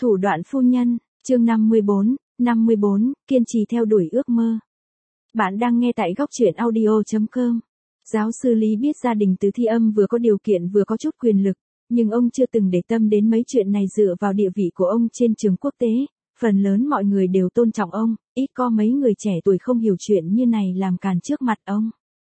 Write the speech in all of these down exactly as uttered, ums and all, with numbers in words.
Thủ đoạn phu nhân, chương năm mươi bốn, năm mươi bốn, kiên trì theo đuổi ước mơ. Bạn đang nghe tại góc truyện audio chấm com. Giáo sư Lý biết gia đình Từ Thi Âm vừa có điều kiện vừa có chút quyền lực, nhưng ông chưa từng để tâm đến mấy chuyện này dựa vào địa vị của ông trên trường quốc tế. Phần lớn mọi người đều tôn trọng ông, ít có mấy người trẻ tuổi không hiểu chuyện như này làm càn trước mặt ông.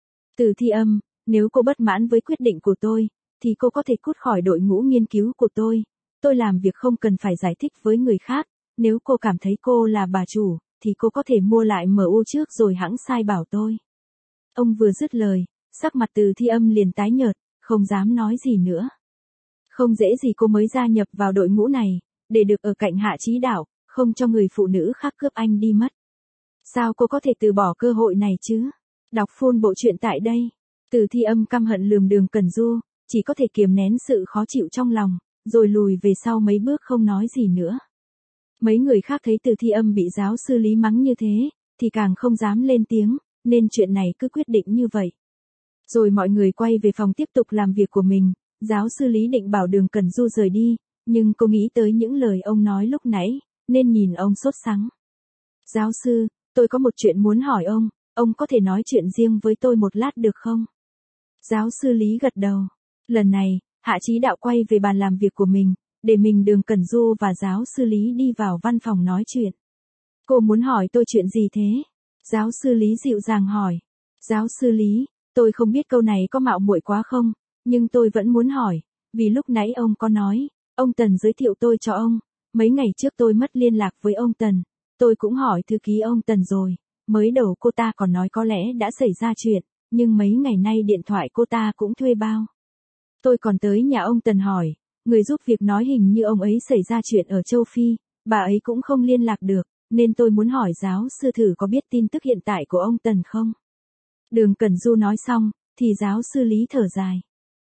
Từ Thi Âm, nếu cô bất mãn với quyết định của tôi, thì cô có thể cút khỏi đội ngũ nghiên cứu của tôi. Tôi làm việc không cần phải giải thích với người khác, nếu cô cảm thấy cô là bà chủ, thì cô có thể mua lại em u trước rồi hẵng sai bảo tôi. Ông vừa dứt lời, sắc mặt Từ Thi Âm liền tái nhợt, không dám nói gì nữa. Không dễ gì cô mới gia nhập vào đội ngũ này, để được ở cạnh Hạ Chí Đạo, không cho người phụ nữ khác cướp anh đi mất. Sao cô có thể từ bỏ cơ hội này chứ? Đọc full bộ truyện tại đây. Từ Thi Âm căm hận lườm Đường Cẩn Du, chỉ có thể kiềm nén sự khó chịu trong lòng, rồi lùi về sau mấy bước không nói gì nữa. Mấy người khác thấy Từ Thi Âm bị giáo sư Lý mắng như thế, thì càng không dám lên tiếng, nên chuyện này cứ quyết định như vậy. Rồi mọi người quay về phòng tiếp tục làm việc của mình, giáo sư Lý định bảo Đường Cẩn Du rời đi, nhưng cô nghĩ tới những lời ông nói lúc nãy, nên nhìn ông sốt sắng. Giáo sư, tôi có một chuyện muốn hỏi ông, ông có thể nói chuyện riêng với tôi một lát được không? Giáo sư Lý gật đầu. Lần này, Hạ Chí Đạo quay về bàn làm việc của mình, để mình Đường Cẩn Du và giáo sư Lý đi vào văn phòng nói chuyện. Cô muốn hỏi tôi chuyện gì thế? Giáo sư Lý dịu dàng hỏi. Giáo sư Lý, tôi không biết câu này có mạo muội quá không, nhưng tôi vẫn muốn hỏi, vì lúc nãy ông có nói, ông Tần giới thiệu tôi cho ông, mấy ngày trước tôi mất liên lạc với ông Tần, tôi cũng hỏi thư ký ông Tần rồi, mới đầu cô ta còn nói có lẽ đã xảy ra chuyện, nhưng mấy ngày nay điện thoại cô ta cũng thuê bao. Tôi còn tới nhà ông Tần hỏi, người giúp việc nói hình như ông ấy xảy ra chuyện ở châu Phi, bà ấy cũng không liên lạc được, nên tôi muốn hỏi giáo sư thử có biết tin tức hiện tại của ông Tần không? Đường Cẩn Du nói xong, thì giáo sư Lý thở dài.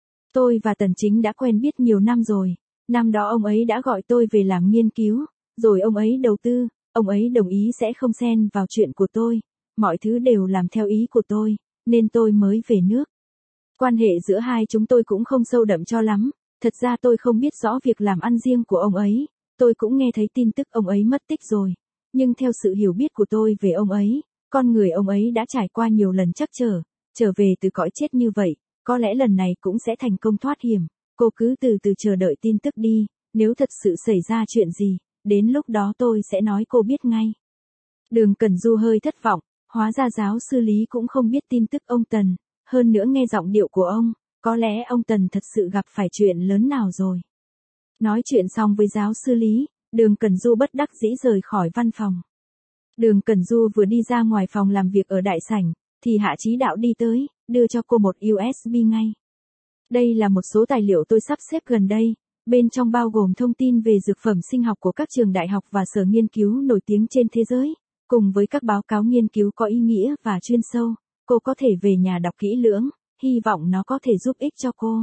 Tôi và Tần Chính đã quen biết nhiều năm rồi, năm đó ông ấy đã gọi tôi về làm nghiên cứu, rồi ông ấy đầu tư, ông ấy đồng ý sẽ không xen vào chuyện của tôi, mọi thứ đều làm theo ý của tôi, nên tôi mới về nước. Quan hệ giữa hai chúng tôi cũng không sâu đậm cho lắm, thật ra tôi không biết rõ việc làm ăn riêng của ông ấy, tôi cũng nghe thấy tin tức ông ấy mất tích rồi, nhưng theo sự hiểu biết của tôi về ông ấy, con người ông ấy đã trải qua nhiều lần trắc trở, trở về từ cõi chết như vậy, có lẽ lần này cũng sẽ thành công thoát hiểm, cô cứ từ từ chờ đợi tin tức đi, nếu thật sự xảy ra chuyện gì, đến lúc đó tôi sẽ nói cô biết ngay. Đường Cẩn Du hơi thất vọng, hóa ra giáo sư Lý cũng không biết tin tức ông Tần, hơn nữa nghe giọng điệu của ông, có lẽ ông Tần thật sự gặp phải chuyện lớn nào rồi. Nói chuyện xong với giáo sư Lý, Đường Cẩn Du bất đắc dĩ rời khỏi văn phòng. Đường Cẩn Du vừa đi ra ngoài phòng làm việc ở đại sảnh, thì Hạ Chí Đạo đi tới, đưa cho cô một u ét bê ngay. Đây là một số tài liệu tôi sắp xếp gần đây, bên trong bao gồm thông tin về dược phẩm sinh học của các trường đại học và sở nghiên cứu nổi tiếng trên thế giới, cùng với các báo cáo nghiên cứu có ý nghĩa và chuyên sâu, cô có thể về nhà đọc kỹ lưỡng, hy vọng nó có thể giúp ích cho cô.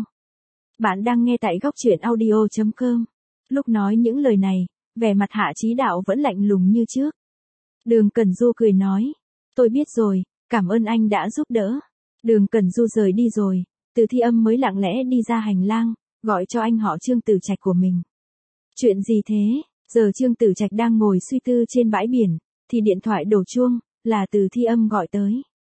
Bạn đang nghe tại góc truyện audio chấm com. Lúc nói những lời này, vẻ mặt Hạ Chí Đạo vẫn lạnh lùng như trước. Đường Cẩn Du cười nói, tôi biết rồi, cảm ơn anh đã giúp đỡ. Đường Cẩn Du rời đi rồi, Từ Thi Âm mới lặng lẽ đi ra hành lang, gọi cho anh họ Trương Tử Trạch của mình. Chuyện gì thế? Giờ Trương Tử Trạch đang ngồi suy tư trên bãi biển, thì điện thoại đổ chuông, là Từ Thi Âm gọi tới.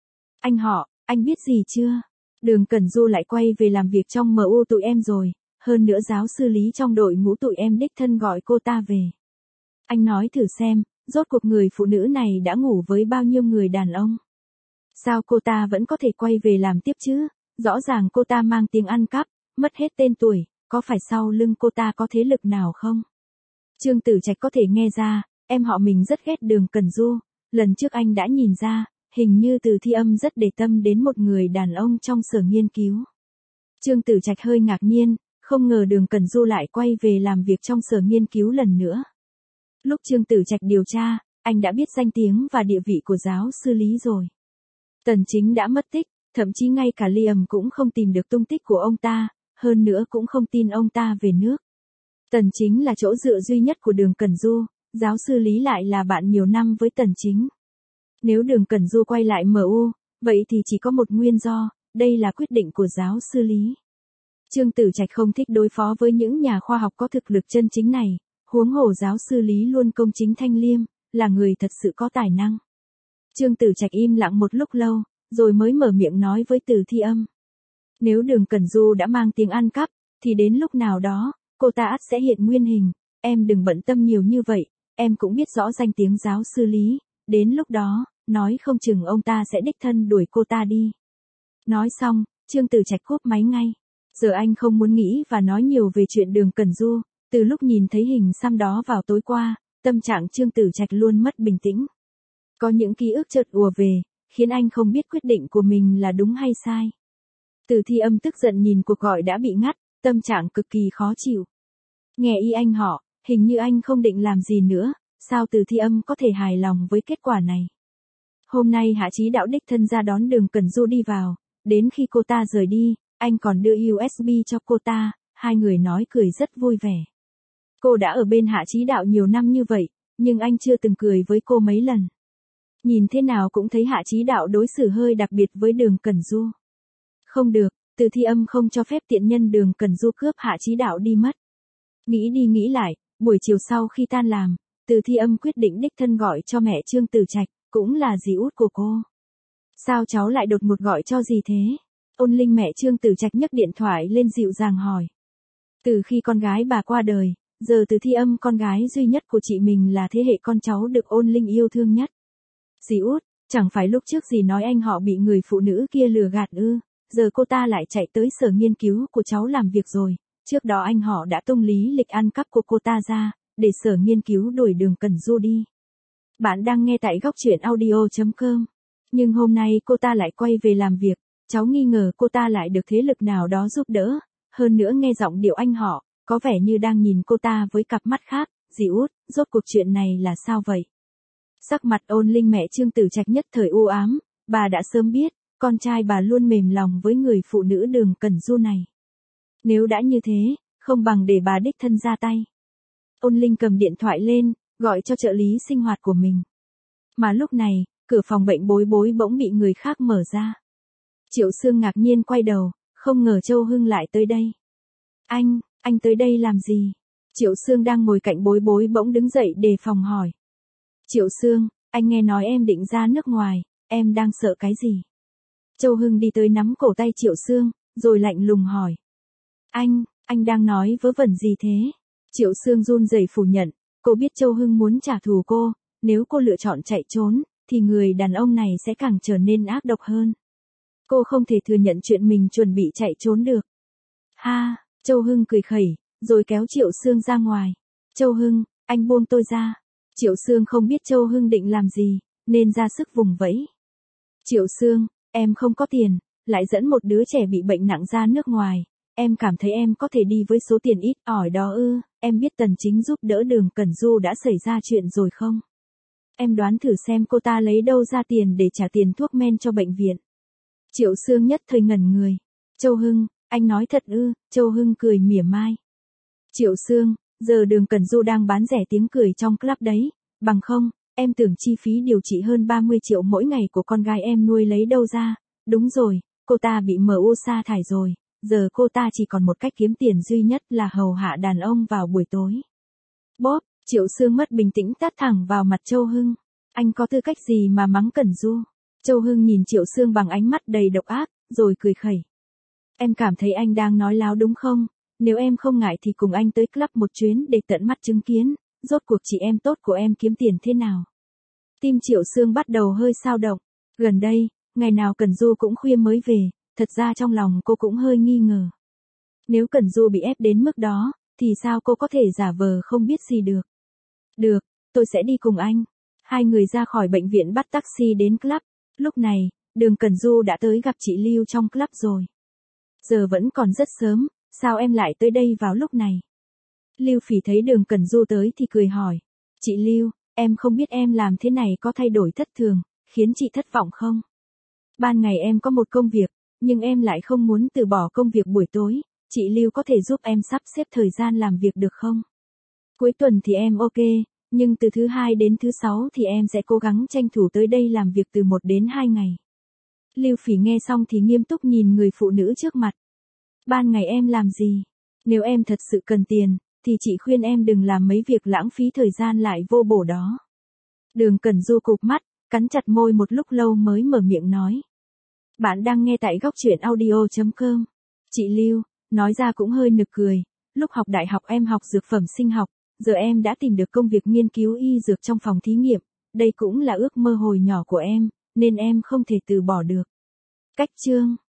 Anh họ, anh biết gì chưa? Đường Cẩn Du lại quay về làm việc trong em u tụi em rồi, hơn nữa giáo sư Lý trong đội ngũ tụi em đích thân gọi cô ta về. Anh nói thử xem, rốt cuộc người phụ nữ này đã ngủ với bao nhiêu người đàn ông? Sao cô ta vẫn có thể quay về làm tiếp chứ? Rõ ràng cô ta mang tiếng ăn cắp, mất hết tên tuổi, có phải sau lưng cô ta có thế lực nào không? Trương Tử Trạch có thể nghe ra, em họ mình rất ghét Đường Cẩn Du, lần trước anh đã nhìn ra, hình như Từ Thi Âm rất để tâm đến một người đàn ông trong sở nghiên cứu. Trương Tử Trạch hơi ngạc nhiên, không ngờ Đường Cẩn Du lại quay về làm việc trong sở nghiên cứu lần nữa. Lúc Trương Tử Trạch điều tra, anh đã biết danh tiếng và địa vị của giáo sư Lý rồi. Tần Chính đã mất tích, thậm chí ngay cả Liam cũng không tìm được tung tích của ông ta, hơn nữa cũng không tin ông ta về nước. Tần Chính là chỗ dựa duy nhất của Đường Cẩn Du, giáo sư Lý lại là bạn nhiều năm với Tần Chính. Nếu Đường Cẩn Du quay lại em u, vậy thì chỉ có một nguyên do, đây là quyết định của giáo sư Lý. Trương Tử Trạch không thích đối phó với những nhà khoa học có thực lực chân chính này, Huống hồ giáo sư Lý luôn công chính thanh liêm, là người thật sự có tài năng. Trương Tử Trạch im lặng một lúc lâu, rồi mới mở miệng nói với Từ Thi Âm. Nếu Đường Cẩn Du đã mang tiếng ăn cắp, thì đến lúc nào đó, cô ta ắt sẽ hiện nguyên hình, em đừng bận tâm nhiều như vậy, em cũng biết rõ danh tiếng giáo sư Lý, đến lúc đó, nói không chừng ông ta sẽ đích thân đuổi cô ta đi. Nói xong, Trương Tử Trạch cúp máy ngay. Giờ anh không muốn nghĩ và nói nhiều về chuyện Đường Cẩn Du, từ lúc nhìn thấy hình xăm đó vào tối qua, tâm trạng Trương Tử Trạch luôn mất bình tĩnh. Có những ký ức chợt ùa về, khiến anh không biết quyết định của mình là đúng hay sai. Từ Thi Âm tức giận nhìn cuộc gọi đã bị ngắt, tâm trạng cực kỳ khó chịu. Nghe y anh họ, hình như anh không định làm gì nữa, sao Từ Thi Âm có thể hài lòng với kết quả này. Hôm nay Hạ Chí Đạo đích thân ra đón Đường Cẩn Du đi vào, đến khi cô ta rời đi, anh còn đưa u ét bê cho cô ta, hai người nói cười rất vui vẻ. Cô đã ở bên Hạ Chí Đạo nhiều năm như vậy, nhưng anh chưa từng cười với cô mấy lần. Nhìn thế nào cũng thấy Hạ Chí Đạo đối xử hơi đặc biệt với Đường Cẩn Du. Không được, Từ Thi Âm không cho phép tiện nhân Đường Cẩn Du cướp Hạ Chí Đạo đi mất. Nghĩ đi nghĩ lại, buổi chiều sau khi tan làm, Từ Thi Âm quyết định đích thân gọi cho mẹ Trương Tử Trạch, cũng là dì út của cô. Sao cháu lại đột ngột gọi cho gì thế? Ôn Linh mẹ Trương Tử Trạch nhấc điện thoại lên dịu dàng hỏi. Từ khi con gái bà qua đời, giờ Từ Thi Âm con gái duy nhất của chị mình là thế hệ con cháu được Ôn Linh yêu thương nhất. Dì út, chẳng phải lúc trước dì nói anh họ bị người phụ nữ kia lừa gạt ư, giờ cô ta lại chạy tới sở nghiên cứu của cháu làm việc rồi, trước đó anh họ đã tung lý lịch ăn cắp của cô ta ra, để sở nghiên cứu đuổi Đường Cẩn Du đi. Bạn đang nghe tại góc truyện audio chấm com. Nhưng hôm nay cô ta lại quay về làm việc, cháu nghi ngờ cô ta lại được thế lực nào đó giúp đỡ, hơn nữa nghe giọng điệu anh họ, có vẻ như đang nhìn cô ta với cặp mắt khác. Dì út, rốt cuộc chuyện này là sao vậy? Sắc mặt Ôn Linh mẹ Trương Tử Trạch nhất thời u ám, bà đã sớm biết, con trai bà luôn mềm lòng với người phụ nữ Đường Cẩn Du này. Nếu đã như thế, không bằng để bà đích thân ra tay. Ôn Linh cầm điện thoại lên, gọi cho trợ lý sinh hoạt của mình. Mà lúc này, cửa phòng bệnh Bối Bối bỗng bị người khác mở ra. Triệu Sương ngạc nhiên quay đầu, không ngờ Châu Hưng lại tới đây. Anh, anh tới đây làm gì? Triệu Sương đang ngồi cạnh Bối Bối bỗng đứng dậy đề phòng hỏi. Triệu Sương, anh nghe nói em định ra nước ngoài, em đang sợ cái gì? Châu Hưng đi tới nắm cổ tay Triệu Sương, rồi lạnh lùng hỏi. Anh, anh đang nói vớ vẩn gì thế? Triệu Sương run rẩy phủ nhận, cô biết Châu Hưng muốn trả thù cô, nếu cô lựa chọn chạy trốn, thì người đàn ông này sẽ càng trở nên ác độc hơn. Cô không thể thừa nhận chuyện mình chuẩn bị chạy trốn được. Ha, Châu Hưng cười khẩy, rồi kéo Triệu Sương ra ngoài. Châu Hưng, anh buông tôi ra. Triệu Sương không biết Châu Hưng định làm gì, nên ra sức vùng vẫy. Triệu Sương, em không có tiền, lại dẫn một đứa trẻ bị bệnh nặng ra nước ngoài. Em cảm thấy em có thể đi với số tiền ít ỏi đó ư? Em biết Tần Chính giúp đỡ Đường Cẩn Du đã xảy ra chuyện rồi không? Em đoán thử xem cô ta lấy đâu ra tiền để trả tiền thuốc men cho bệnh viện. Triệu Sương nhất thời ngẩn người. Châu Hưng, anh nói thật ư? Châu Hưng cười mỉa mai. Triệu Sương, giờ Đường Cẩn Du đang bán rẻ tiếng cười trong club đấy, bằng không, em tưởng chi phí điều trị hơn ba mươi triệu mỗi ngày của con gái em nuôi lấy đâu ra? Đúng rồi, cô ta bị em u sa thải rồi, giờ cô ta chỉ còn một cách kiếm tiền duy nhất là hầu hạ đàn ông vào buổi tối. Bóp, Triệu Sương mất bình tĩnh tát thẳng vào mặt Châu Hưng. Anh có tư cách gì mà mắng Cẩn Du? Châu Hưng nhìn Triệu Sương bằng ánh mắt đầy độc ác, rồi cười khẩy. Em cảm thấy anh đang nói láo đúng không? Nếu em không ngại thì cùng anh tới club một chuyến để tận mắt chứng kiến, rốt cuộc chị em tốt của em kiếm tiền thế nào. Tim Triệu Sương bắt đầu hơi xao động. Gần đây, ngày nào Cẩn Du cũng khuya mới về, thật ra trong lòng cô cũng hơi nghi ngờ. Nếu Cẩn Du bị ép đến mức đó, thì sao cô có thể giả vờ không biết gì được? Được, tôi sẽ đi cùng anh. Hai người ra khỏi bệnh viện bắt taxi đến club. Lúc này, Đường Cẩn Du đã tới gặp chị Lưu trong club rồi. Giờ vẫn còn rất sớm, sao em lại tới đây vào lúc này? Lưu Phỉ thấy Đường Cẩn Du tới thì cười hỏi. Chị Lưu, em không biết em làm thế này có thay đổi thất thường, khiến chị thất vọng không? Ban ngày em có một công việc, nhưng em lại không muốn từ bỏ công việc buổi tối, chị Lưu có thể giúp em sắp xếp thời gian làm việc được không? Cuối tuần thì em ok, nhưng từ thứ hai đến thứ sáu thì em sẽ cố gắng tranh thủ tới đây làm việc từ một đến hai ngày. Lưu Phỉ nghe xong thì nghiêm túc nhìn người phụ nữ trước mặt. Ban ngày em làm gì? Nếu em thật sự cần tiền, thì chị khuyên em đừng làm mấy việc lãng phí thời gian lại vô bổ đó. Đường Cẩn Du cụp mắt, cắn chặt môi một lúc lâu mới mở miệng nói. Bạn đang nghe tại góc truyện audio chấm com. Chị Lưu, nói ra cũng hơi nực cười, lúc học đại học em học dược phẩm sinh học, giờ em đã tìm được công việc nghiên cứu y dược trong phòng thí nghiệm, đây cũng là ước mơ hồi nhỏ của em, nên em không thể từ bỏ được. Cách chương